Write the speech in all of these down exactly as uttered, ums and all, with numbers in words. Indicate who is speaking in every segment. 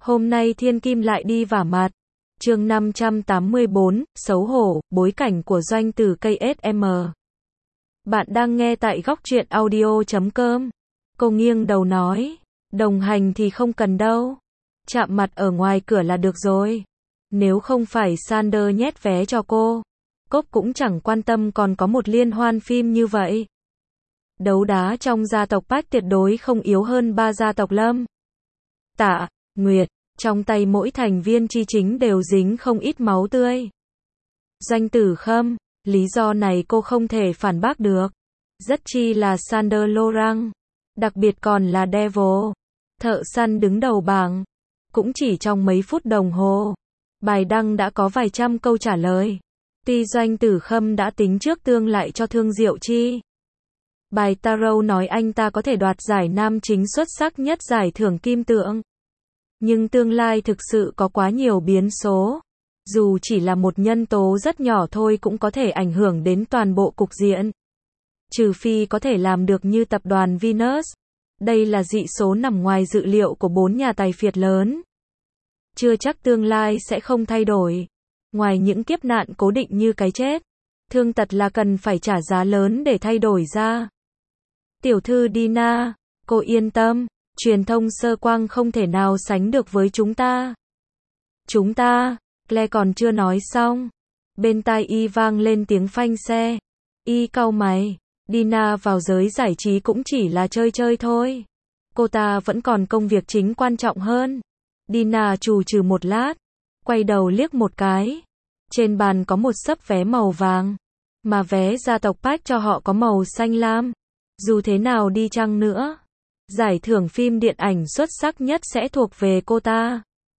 Speaker 1: Hôm nay thiên kim lại đi vả mặt. Chương năm trăm tám mươi bốn, xấu hổ, bối cảnh của doanh từ ca ét em. Bạn đang nghe tại góc truyện audio chấm com. Cô nghiêng đầu nói, đồng hành thì không cần đâu. Chạm mặt ở ngoài cửa là được rồi. Nếu không phải Sander nhét vé cho cô, Cốp cũng chẳng quan tâm còn có một liên hoan phim như vậy. Đấu đá trong gia tộc Bách tuyệt đối không yếu hơn ba gia tộc Lâm, Tạ, Nguyệt. Trong tay mỗi thành viên chi chính đều dính không ít máu tươi. Doanh Tử Khâm, lý do này cô không thể phản bác được. Rất chi là Sander Laurent, đặc biệt còn là Devil, thợ săn đứng đầu bảng. Cũng chỉ trong mấy phút đồng hồ, bài đăng đã có vài trăm câu trả lời. Tuy Doanh Tử Khâm đã tính trước tương lại cho Thương Diệu Chi. Bài tarot nói anh ta có thể đoạt giải nam chính xuất sắc nhất giải thưởng kim tượng. Nhưng tương lai thực sự có quá nhiều biến số. Dù chỉ là một nhân tố rất nhỏ thôi cũng có thể ảnh hưởng đến toàn bộ cục diện. Trừ phi có thể làm được như tập đoàn Venus. Đây là dị số nằm ngoài dự liệu của bốn nhà tài phiệt lớn. Chưa chắc tương lai sẽ không thay đổi. Ngoài những kiếp nạn cố định như cái chết, thương tật là cần phải trả giá lớn để thay đổi ra. Tiểu thư Dina, cô yên tâm. Truyền thông sơ quang không thể nào sánh được với chúng ta. Chúng ta, Claire còn chưa nói xong. Bên tai y vang lên tiếng phanh xe. Y cau mày. Dina vào giới giải trí cũng chỉ là chơi chơi thôi. Cô ta vẫn còn công việc chính quan trọng hơn. Dina trù trừ một lát, quay đầu liếc một cái. Trên bàn có một xấp vé màu vàng, mà vé gia tộc Bách cho họ có màu xanh lam. Dù thế nào đi chăng nữa, giải thưởng phim điện ảnh xuất sắc nhất sẽ thuộc về cô ta.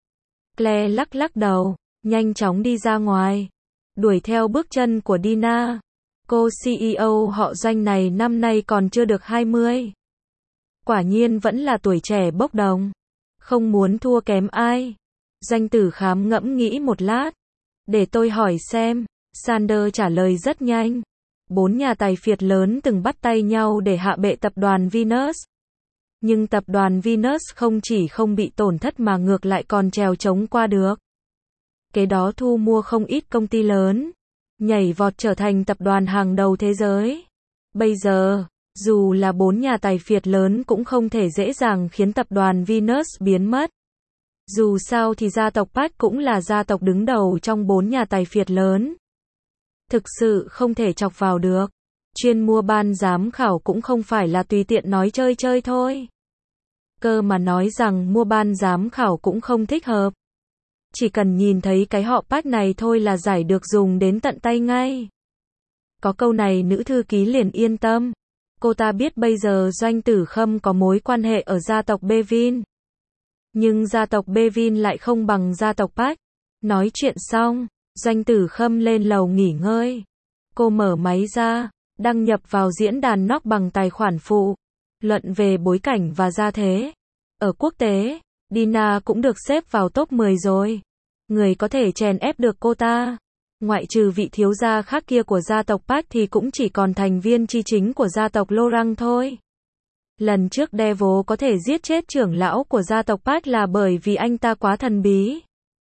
Speaker 1: Claire lắc lắc đầu, nhanh chóng đi ra ngoài, đuổi theo bước chân của Dina. Cô xê e ô họ Doanh này năm nay còn chưa được hai mươi. Quả nhiên vẫn là tuổi trẻ bốc đồng, không muốn thua kém ai. Doanh Tử Khám ngẫm nghĩ một lát. Để tôi hỏi xem. Sander trả lời rất nhanh. Bốn nhà tài phiệt lớn từng bắt tay nhau để hạ bệ tập đoàn Venus. Nhưng tập đoàn Venus không chỉ không bị tổn thất mà ngược lại còn trèo trống qua được. Kế đó thu mua không ít công ty lớn, nhảy vọt trở thành tập đoàn hàng đầu thế giới. Bây giờ, dù là bốn nhà tài phiệt lớn cũng không thể dễ dàng khiến tập đoàn Venus biến mất. Dù sao thì gia tộc Bách cũng là gia tộc đứng đầu trong bốn nhà tài phiệt lớn. Thực sự không thể chọc vào được. Chuyên mua ban giám khảo cũng không phải là tùy tiện nói chơi chơi thôi. Cơ mà nói rằng mua ban giám khảo cũng không thích hợp. Chỉ cần nhìn thấy cái họ Bách này thôi là giải được dùng đến tận tay ngay. Có câu này nữ thư ký liền yên tâm. Cô ta biết bây giờ Doanh Tử Khâm có mối quan hệ ở gia tộc Bevin. Nhưng gia tộc Bevin lại không bằng gia tộc Bách. Nói chuyện xong, Doanh Tử Khâm lên lầu nghỉ ngơi. Cô mở máy ra, đăng nhập vào diễn đàn Nock bằng tài khoản phụ. Luận về bối cảnh và gia thế. Ở quốc tế, Dina cũng được xếp vào top mười rồi. Người có thể chèn ép được cô ta, ngoại trừ vị thiếu gia khác kia của gia tộc Bách thì cũng chỉ còn thành viên chi chính của gia tộc Laurent thôi. Lần trước Devil có thể giết chết trưởng lão của gia tộc Bách là bởi vì anh ta quá thần bí.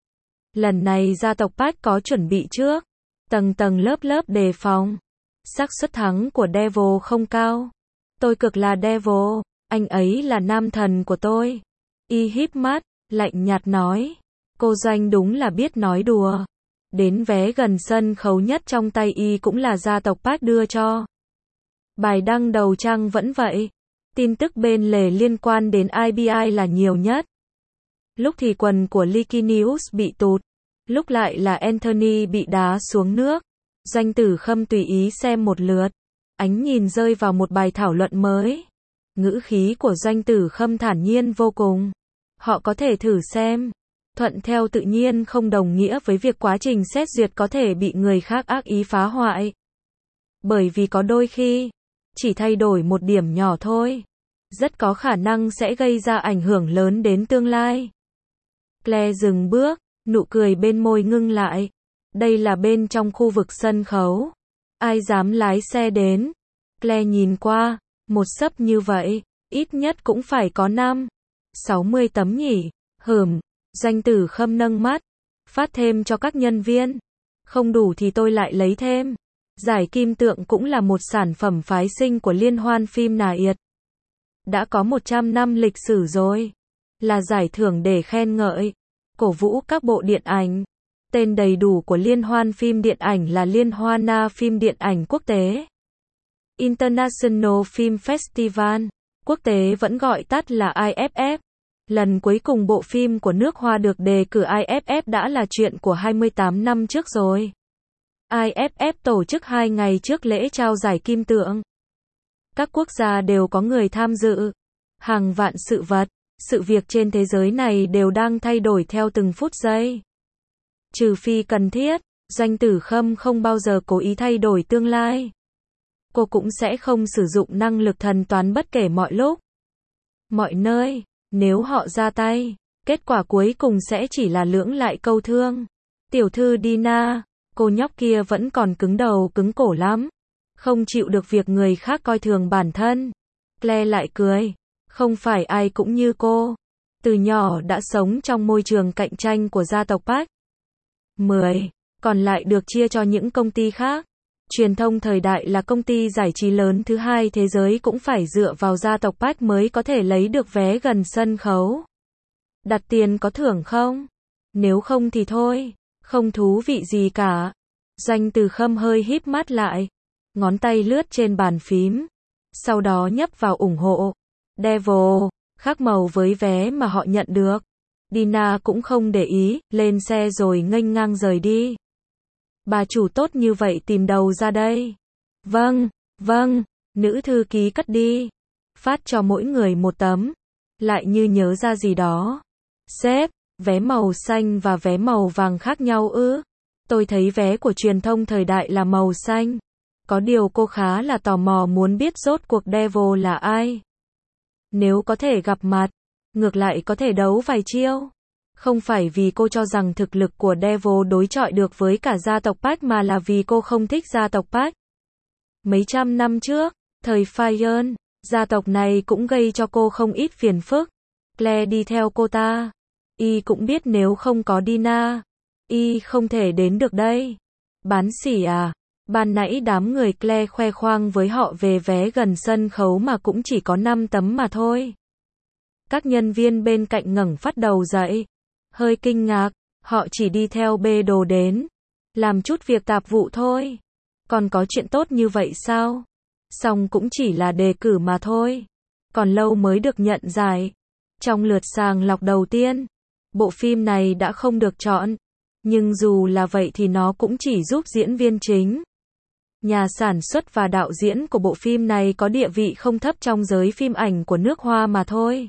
Speaker 1: Lần này gia tộc Bách có chuẩn bị trước, tầng tầng lớp lớp đề phòng. Xác suất thắng của Devil không cao. Tôi cực là Devil, anh ấy là nam thần của tôi. Y híp mắt, lạnh nhạt nói. Cô Doanh đúng là biết nói đùa. Đến vé gần sân khấu nhất trong tay Y cũng là gia tộc Bách đưa cho. Bài đăng đầu trang vẫn vậy. Tin tức bên lề liên quan đến i bê i là nhiều nhất. Lúc thì quần của Leaky News bị tụt, lúc lại là Anthony bị đá xuống nước. Doanh Tử Khâm tùy ý xem một lượt, ánh nhìn rơi vào một bài thảo luận mới. Ngữ khí của Doanh Tử Khâm thản nhiên vô cùng. Họ có thể thử xem. Thuận theo tự nhiên không đồng nghĩa với việc quá trình xét duyệt có thể bị người khác ác ý phá hoại. Bởi vì có đôi khi, chỉ thay đổi một điểm nhỏ thôi, rất có khả năng sẽ gây ra ảnh hưởng lớn đến tương lai. Claire dừng bước, nụ cười bên môi ngưng lại. Đây là bên trong khu vực sân khấu. Ai dám lái xe đến? Claire nhìn qua, một xấp như vậy, ít nhất cũng phải có năm, sáu mươi tấm nhỉ. Hừm, Doanh Tử Khâm nâng mắt. Phát thêm cho các nhân viên. Không đủ thì tôi lại lấy thêm. Giải kim tượng cũng là một sản phẩm phái sinh của liên hoan phim Nà Yệt. Đã có một trăm năm lịch sử rồi. Là giải thưởng để khen ngợi, cổ vũ các bộ điện ảnh. Tên đầy đủ của liên hoan phim điện ảnh là Liên hoan phim điện ảnh quốc tế. International Film Festival. Quốc tế vẫn gọi tắt là I F F. Lần cuối cùng bộ phim của nước Hoa được đề cử I F F đã là chuyện của hai mươi tám năm trước rồi. I F F tổ chức hai ngày trước lễ trao giải kim tượng. Các quốc gia đều có người tham dự. Hàng vạn sự vật, sự việc trên thế giới này đều đang thay đổi theo từng phút giây. Trừ phi cần thiết, Doanh Tử Khâm không bao giờ cố ý thay đổi tương lai. Cô cũng sẽ không sử dụng năng lực thần toán bất kể mọi lúc, mọi nơi. Nếu họ ra tay, kết quả cuối cùng sẽ chỉ là lưỡng lại câu thương. Tiểu thư Dina, cô nhóc kia vẫn còn cứng đầu cứng cổ lắm. Không chịu được việc người khác coi thường bản thân. Claire lại cười. Không phải ai cũng như cô. Từ nhỏ đã sống trong môi trường cạnh tranh của gia tộc Park. mười. Còn lại được chia cho những công ty khác. Truyền thông thời đại là công ty giải trí lớn thứ hai thế giới cũng phải dựa vào gia tộc Park mới có thể lấy được vé gần sân khấu. Đặt tiền có thưởng không? Nếu không thì thôi. Không thú vị gì cả. Doanh Tử Khâm hơi híp mắt lại. Ngón tay lướt trên bàn phím. Sau đó nhấp vào ủng hộ. Devil, khác màu với vé mà họ nhận được. Dina cũng không để ý, lên xe rồi nghênh ngang rời đi. Bà chủ tốt như vậy tìm đầu ra đây. Vâng, vâng, nữ thư ký cất đi. Phát cho mỗi người một tấm. Lại như nhớ ra gì đó. Sếp, vé màu xanh và vé màu vàng khác nhau ư? Tôi thấy vé của truyền thông thời đại là màu xanh. Có điều cô khá là tò mò muốn biết rốt cuộc Devil là ai. Nếu có thể gặp mặt, ngược lại có thể đấu vài chiêu. Không phải vì cô cho rằng thực lực của Devil đối chọi được với cả gia tộc Park mà là vì cô không thích gia tộc Park. Mấy trăm năm trước, thời Fire, gia tộc này cũng gây cho cô không ít phiền phức. Claire đi theo cô ta. Y cũng biết nếu không có Dina, Y không thể đến được đây. Bán sỉ à? Ban nãy đám người Claire khoe khoang với họ về vé gần sân khấu mà cũng chỉ có năm tấm mà thôi. Các nhân viên bên cạnh ngẩng phát đầu dậy. Hơi kinh ngạc, họ chỉ đi theo bê đồ đến. Làm chút việc tạp vụ thôi. Còn có chuyện tốt như vậy sao? Xong cũng chỉ là đề cử mà thôi. Còn lâu mới được nhận giải. Trong lượt sàng lọc đầu tiên, bộ phim này đã không được chọn. Nhưng dù là vậy thì nó cũng chỉ giúp diễn viên chính. Nhà sản xuất và đạo diễn của bộ phim này có địa vị không thấp trong giới phim ảnh của nước Hoa mà thôi.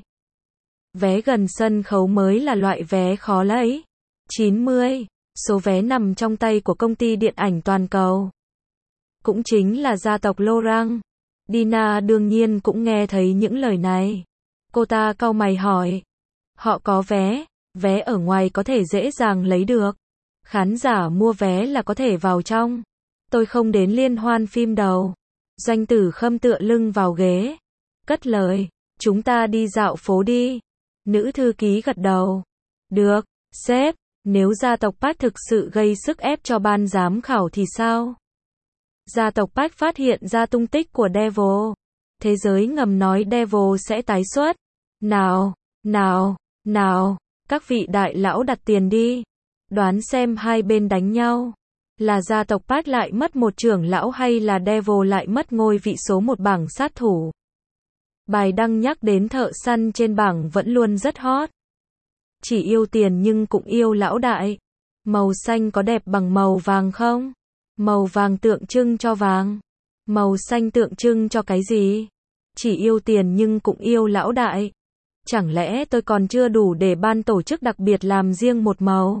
Speaker 1: Vé gần sân khấu mới là loại vé khó lấy. chín mươi. Số vé nằm trong tay của công ty điện ảnh toàn cầu. Cũng chính là gia tộc Lorang. Dina đương nhiên cũng nghe thấy những lời này. Cô ta cau mày hỏi. Họ có vé. Vé ở ngoài có thể dễ dàng lấy được. Khán giả mua vé là có thể vào trong. Tôi không đến liên hoan phim đâu. Doanh Tử Khâm tựa lưng vào ghế. Cất lời. Chúng ta đi dạo phố đi. Nữ thư ký gật đầu. Được, sếp. Nếu gia tộc Park thực sự gây sức ép cho ban giám khảo thì sao? Gia tộc Park phát hiện ra tung tích của Devil. Thế giới ngầm nói Devil sẽ tái xuất. Nào, nào, nào. Các vị đại lão đặt tiền đi. Đoán xem hai bên đánh nhau. Là gia tộc Park lại mất một trưởng lão hay là Devil lại mất ngôi vị số một bảng sát thủ. Bài đăng nhắc đến thợ săn trên bảng vẫn luôn rất hot. Chỉ yêu tiền nhưng cũng yêu lão đại. Màu xanh có đẹp bằng màu vàng không? Màu vàng tượng trưng cho vàng. Màu xanh tượng trưng cho cái gì? Chỉ yêu tiền nhưng cũng yêu lão đại. Chẳng lẽ tôi còn chưa đủ để ban tổ chức đặc biệt làm riêng một màu?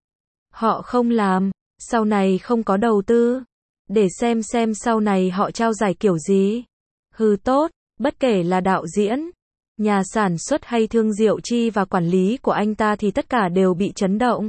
Speaker 1: Họ không làm, sau này không có đầu tư. Để xem xem sau này họ trao giải kiểu gì. Hừ tốt, bất kể là đạo diễn, nhà sản xuất hay thương Diệu Chi và quản lý của anh ta thì tất cả đều bị chấn động.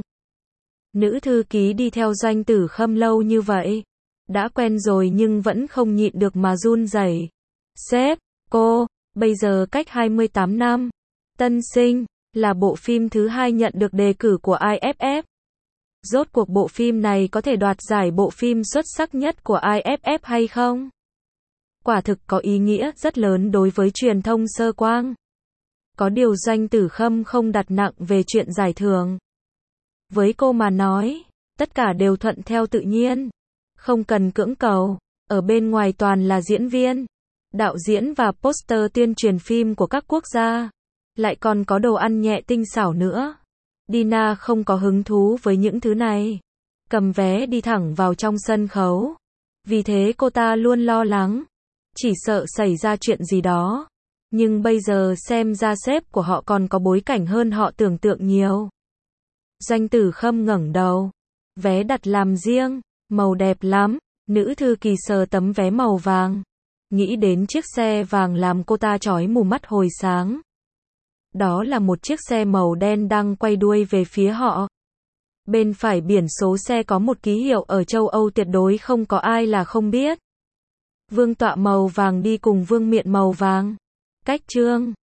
Speaker 1: Nữ thư ký đi theo Doanh Tử Khâm lâu như vậy. Đã quen rồi nhưng vẫn không nhịn được mà run rẩy. Sếp, cô, bây giờ cách hai mươi tám năm. Tân sinh, là bộ phim thứ hai nhận được đề cử của i ép ép. Rốt cuộc bộ phim này có thể đoạt giải bộ phim xuất sắc nhất của i ép ép hay không? Quả thực có ý nghĩa rất lớn đối với truyền thông Sơ Quang. Có điều Doanh Tử Khâm không đặt nặng về chuyện giải thưởng. Với cô mà nói, tất cả đều thuận theo tự nhiên. Không cần cưỡng cầu. Ở bên ngoài toàn là diễn viên, đạo diễn và poster tuyên truyền phim của các quốc gia. Lại còn có đồ ăn nhẹ tinh xảo nữa. Dina không có hứng thú với những thứ này. Cầm vé đi thẳng vào trong sân khấu. Vì thế cô ta luôn lo lắng. Chỉ sợ xảy ra chuyện gì đó. Nhưng bây giờ xem ra sếp của họ còn có bối cảnh hơn họ tưởng tượng nhiều. Doanh Tử Khâm ngẩng đầu. Vé đặt làm riêng, màu đẹp lắm. Nữ thư kỳ sờ tấm vé màu vàng. Nghĩ đến chiếc xe vàng làm cô ta chói mù mắt hồi sáng. Đó là một chiếc xe màu đen đang quay đuôi về phía họ. Bên phải biển số xe có một ký hiệu ở châu Âu tuyệt đối không có ai là không biết. Vương tọa màu vàng đi cùng vương miện màu vàng. Cách chương